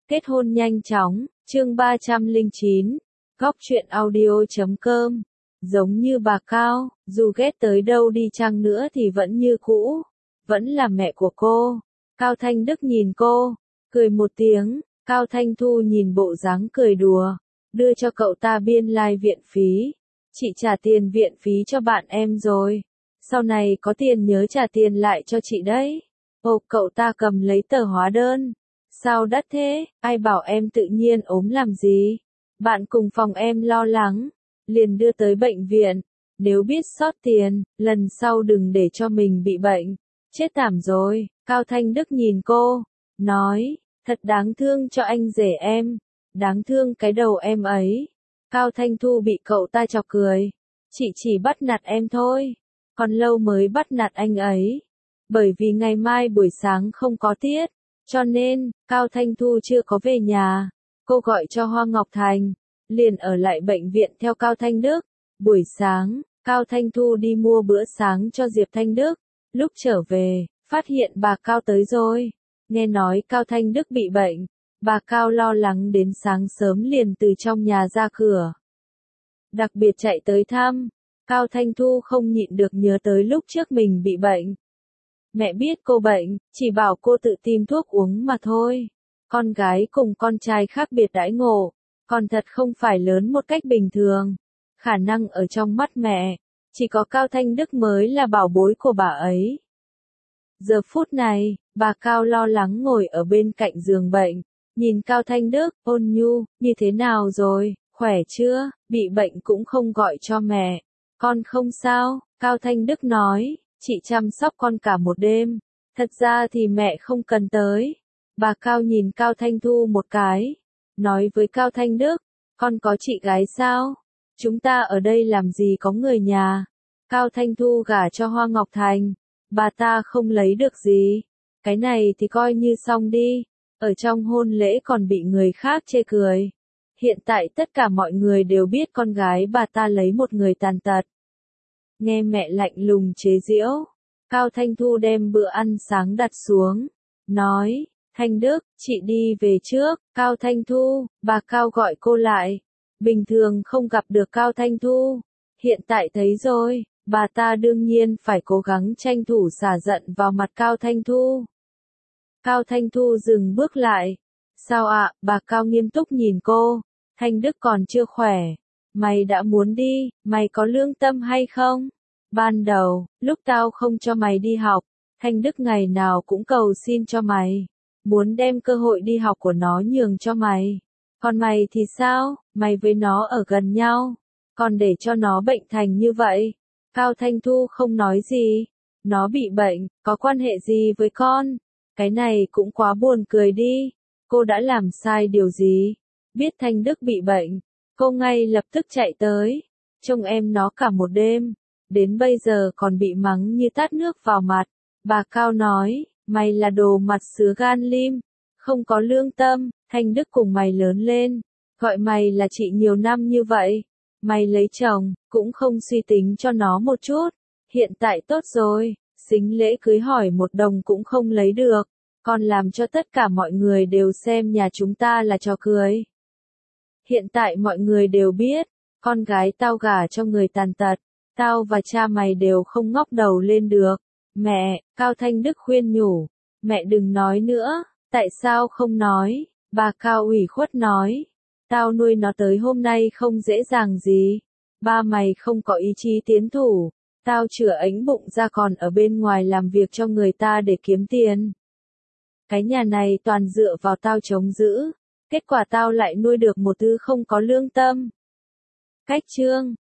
Kết hôn nhanh chóng, chương 309, góc truyện audio.com. Giống như bà Cao, dù ghét tới đâu đi chăng nữa thì vẫn như cũ, vẫn là mẹ của cô. Cao Thanh Đức nhìn cô, cười một tiếng. Cao Thanh Thu nhìn bộ dáng cười đùa, đưa cho cậu ta biên lai viện phí. Chị trả tiền viện phí cho bạn em rồi, sau này có tiền nhớ trả tiền lại cho chị đấy. Ồ, cậu ta cầm lấy tờ hóa đơn. Sao đắt thế, ai bảo em tự nhiên ốm làm gì? Bạn cùng phòng em lo lắng, liền đưa tới bệnh viện. Nếu biết sót tiền, lần sau đừng để cho mình bị bệnh. Chết thảm rồi. Cao Thanh Đức nhìn cô, nói, thật đáng thương cho anh rể em, đáng thương cái đầu em ấy. Cao Thanh Thu bị cậu ta chọc cười, chị chỉ bắt nạt em thôi, còn lâu mới bắt nạt anh ấy. Bởi vì ngày mai buổi sáng không có tiết, cho nên, Cao Thanh Thu chưa có về nhà. Cô gọi cho Hoa Ngọc Thành, liền ở lại bệnh viện theo Cao Thanh Đức. Buổi sáng, Cao Thanh Thu đi mua bữa sáng cho Diệp Thanh Đức. Lúc trở về, phát hiện bà Cao tới rồi. Nghe nói Cao Thanh Đức bị bệnh, bà Cao lo lắng đến sáng sớm liền từ trong nhà ra cửa. Đặc biệt chạy tới thăm. Cao Thanh Thu không nhịn được nhớ tới lúc trước mình bị bệnh. Mẹ biết cô bệnh, chỉ bảo cô tự tìm thuốc uống mà thôi. Con gái cùng con trai khác biệt đãi ngộ, còn thật không phải lớn một cách bình thường. Khả năng ở trong mắt mẹ, chỉ có Cao Thanh Đức mới là bảo bối của bà ấy. Giờ phút này, bà Cao lo lắng ngồi ở bên cạnh giường bệnh, nhìn Cao Thanh Đức, ôn nhu, như thế nào rồi, khỏe chưa, bị bệnh cũng không gọi cho mẹ. Con không sao, Cao Thanh Đức nói, chị chăm sóc con cả một đêm, thật ra thì mẹ không cần tới. Bà Cao nhìn Cao Thanh Thu một cái, nói với Cao Thanh Đức, con có chị gái sao? Chúng ta ở đây làm gì có người nhà? Cao Thanh Thu gả cho Hoa Ngọc Thành, bà ta không lấy được gì. Cái này thì coi như xong đi, ở trong hôn lễ còn bị người khác chê cười. Hiện tại tất cả mọi người đều biết con gái bà ta lấy một người tàn tật. Nghe mẹ lạnh lùng chế giễu, Cao Thanh Thu đem bữa ăn sáng đặt xuống, nói, Thanh Đức, chị đi về trước. Cao Thanh Thu, bà Cao gọi cô lại. Bình thường không gặp được Cao Thanh Thu, hiện tại thấy rồi, bà ta đương nhiên phải cố gắng tranh thủ xả giận vào mặt Cao Thanh Thu. Cao Thanh Thu dừng bước lại. Sao ạ? Bà Cao nghiêm túc nhìn cô. Thanh Đức còn chưa khỏe. Mày đã muốn đi, mày có lương tâm hay không? Ban đầu, lúc tao không cho mày đi học, Thanh Đức ngày nào cũng cầu xin cho mày, muốn đem cơ hội đi học của nó nhường cho mày. Còn mày thì sao? Mày với nó ở gần nhau, còn để cho nó bệnh thành như vậy. Cao Thanh Thu không nói gì. Nó bị bệnh, có quan hệ gì với con? Cái này cũng quá buồn cười đi. Cô đã làm sai điều gì? Biết Thanh Đức bị bệnh, cô ngay lập tức chạy tới, trông em nó cả một đêm, đến bây giờ còn bị mắng như tát nước vào mặt. Bà Cao nói, mày là đồ mặt sứa gan lim, không có lương tâm. Thanh Đức cùng mày lớn lên, gọi mày là chị nhiều năm như vậy, mày lấy chồng, cũng không suy tính cho nó một chút. Hiện tại tốt rồi, sính lễ cưới hỏi 1 đồng cũng không lấy được, còn làm cho tất cả mọi người đều xem nhà chúng ta là trò cười. Hiện tại mọi người đều biết, con gái tao gả cho người tàn tật, tao và cha mày đều không ngóc đầu lên được. Mẹ, Cao Thanh Đức khuyên nhủ, mẹ đừng nói nữa. Tại sao không nói? Bà Cao ủy khuất nói, tao nuôi nó tới hôm nay không dễ dàng gì. Ba mày không có ý chí tiến thủ, tao chữa ếnh bụng ra còn ở bên ngoài làm việc cho người ta để kiếm tiền. Cái nhà này toàn dựa vào tao chống giữ, kết quả tao lại nuôi được một thứ không có lương tâm. Cách chương